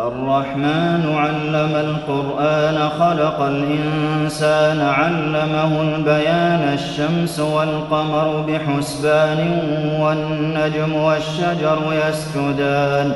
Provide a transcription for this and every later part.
الرحمن علم القرآن خلق الإنسان علمه البيان الشمس والقمر بحسبان والنجم والشجر يسجدان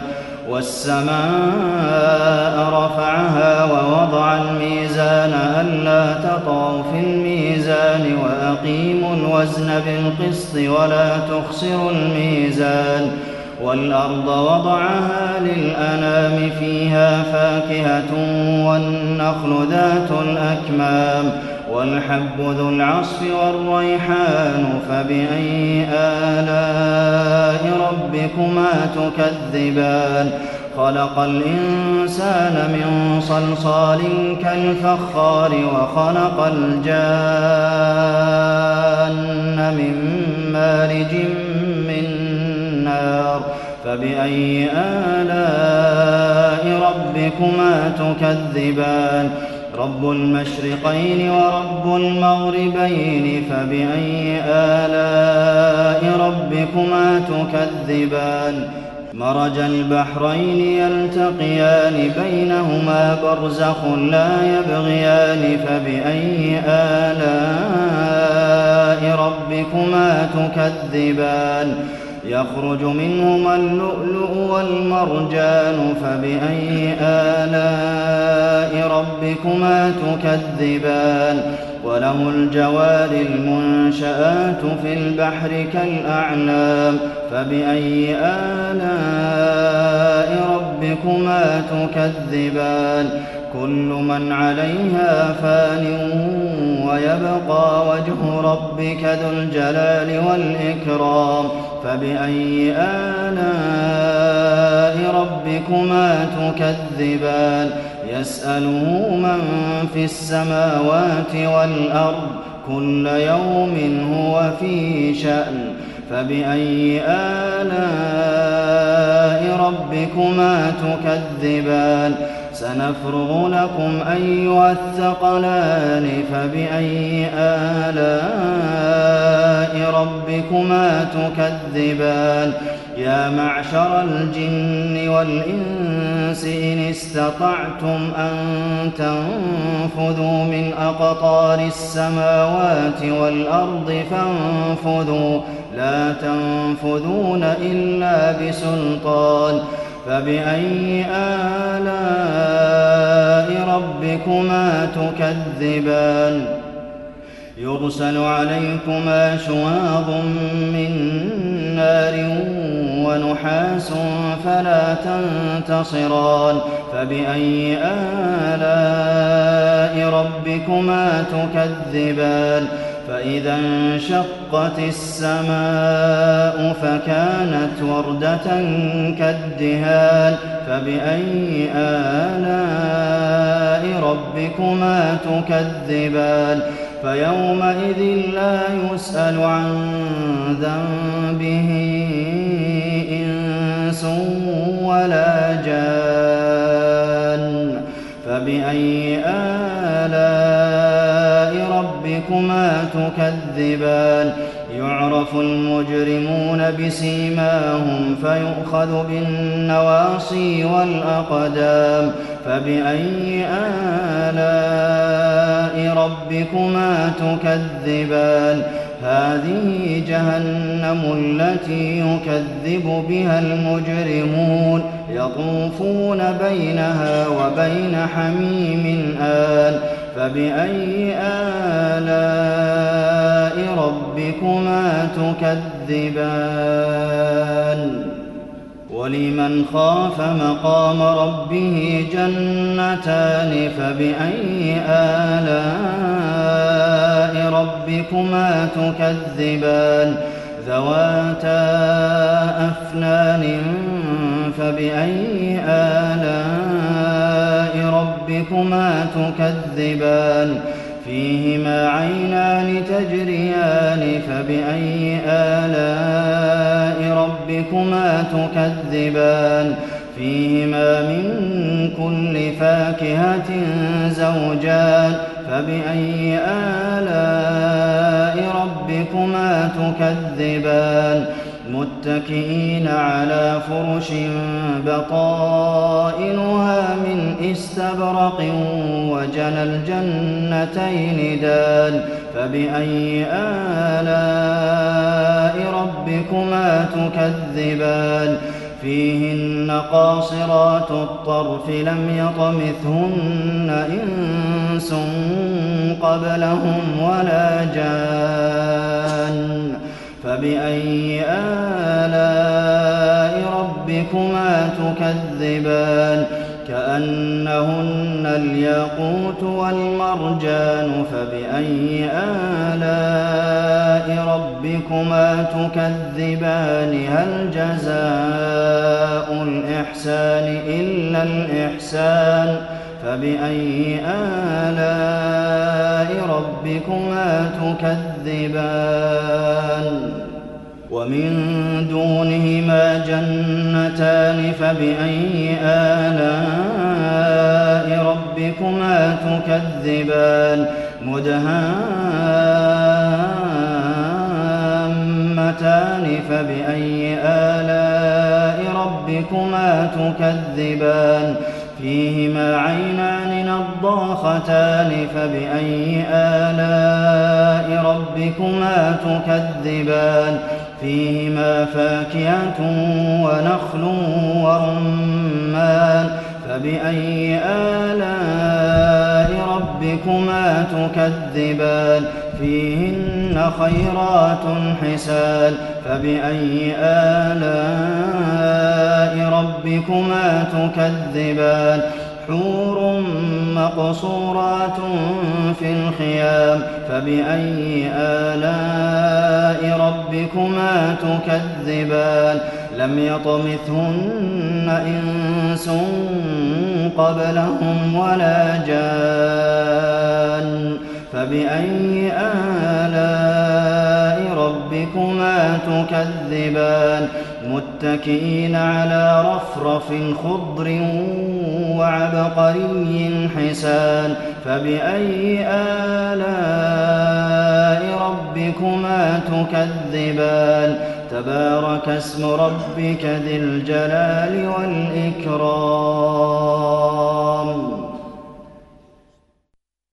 والسماء رفعها ووضع الميزان ألا تطغوا في الميزان وأقيموا الوزن بالقسط ولا تخسروا الميزان والأرض وضعها للأنام فيها فاكهة والنخل ذات الأكمام والحب ذو العصف والريحان فبأي آلاء ربكما تكذبان خلق الإنسان من صلصال كالفخار وخلق الجان من مارج من نار فبأي آلاء ربكما تكذبان رب المشرقين ورب المغربين فبأي آلاء ربكما تكذبان مرج البحرين يلتقيان بينهما برزخ لا يبغيان فبأي آلاء ربكما تكذبان يخرج منهما اللؤلؤ والمرجان فبأي آلاء ربكما تكذبان وله الجوار المنشآت في البحر كالأعلام فبأي آلاء ربكما تكذبان كل من عليها فان ويبقى وجه ربك ذو الجلال والإكرام فبأي آلاء ربكما تكذبان يسأله من في السماوات والأرض كل يوم هو في شأن فبأي آلاء ربكما تكذبان سنفرغ لكم أيها الثقلان فبأي آلاء ربكما تكذبان يا معشر الجن والإنس إن استطعتم أن تنفذوا من أقطار السماوات والأرض فانفذوا لا تنفذون إلا بسلطان فبأي آلاء ربكما تكذبان يرسل عليكما شواظ من نار ونحاس فلا تنتصران فبأي آلاء ربكما تكذبان فإذا انشقت السماء فكانت وردة كالدهان فبأي آلاء ربكما تكذبان فيومئذ لا يسأل عن ذنبه إنس ولا جان فبأي آلاء ربكما تكذبان يعرف المجرمون بسيماهم فيؤخذ بالنواصي والأقدام فبأي آلاء ربكما تكذبان هذه جهنم التي يكذب بها المجرمون يطوفون بينها وبين حميم آن فبأي آلاء ربكما تكذبان ولمن خاف مقام ربه جنتان فبأي آلاء ربكما تكذبان ذواتا أفنان فبأي آلاء ربكما تكذبان فيهما عينان تجريان فبأي آلاء ربكما تكذبان فيهما من كل فاكهة زوجان فبأي آلاء ربكما تكذبان متكئين على فرش بطائنها إستبرق وجنى الجنتين دان فبأي آلاء ربكما تكذبان فيهن قاصرات الطرف لم يطمثهن إنس قبلهم ولا جان فبأي آلاء ربكما تكذبان كأنهن الياقوت والمرجان فبأي آلاء ربكما تكذبان هل جزاء الإحسان إلا الإحسان فبأي آلاء ربكما تكذبان ومن دونهما جنتان فبأي آلاء ربكما تكذبان مدهامتان فبأي آلاء ربكما تكذبان فيهما عينان نضاختان فبأي آلاء ربكما تكذبان فيهما فاكهة ونخل ورمان فبأي آلاء ربكما تكذبان فيهن خيرات حسان فبأي آلاء ربكما تكذبان حور مقصورات في الخيام فبأي آلاء ربكما تكذبان لم يطمثهن إنس قبلهم ولا جان فبأي آلاء ربكما تكذبان متكئين على رفرف خضر وعبقري حسان فبأي آلاء ربكما تكذبان تبارك اسم ربك ذي الجلال والإكرام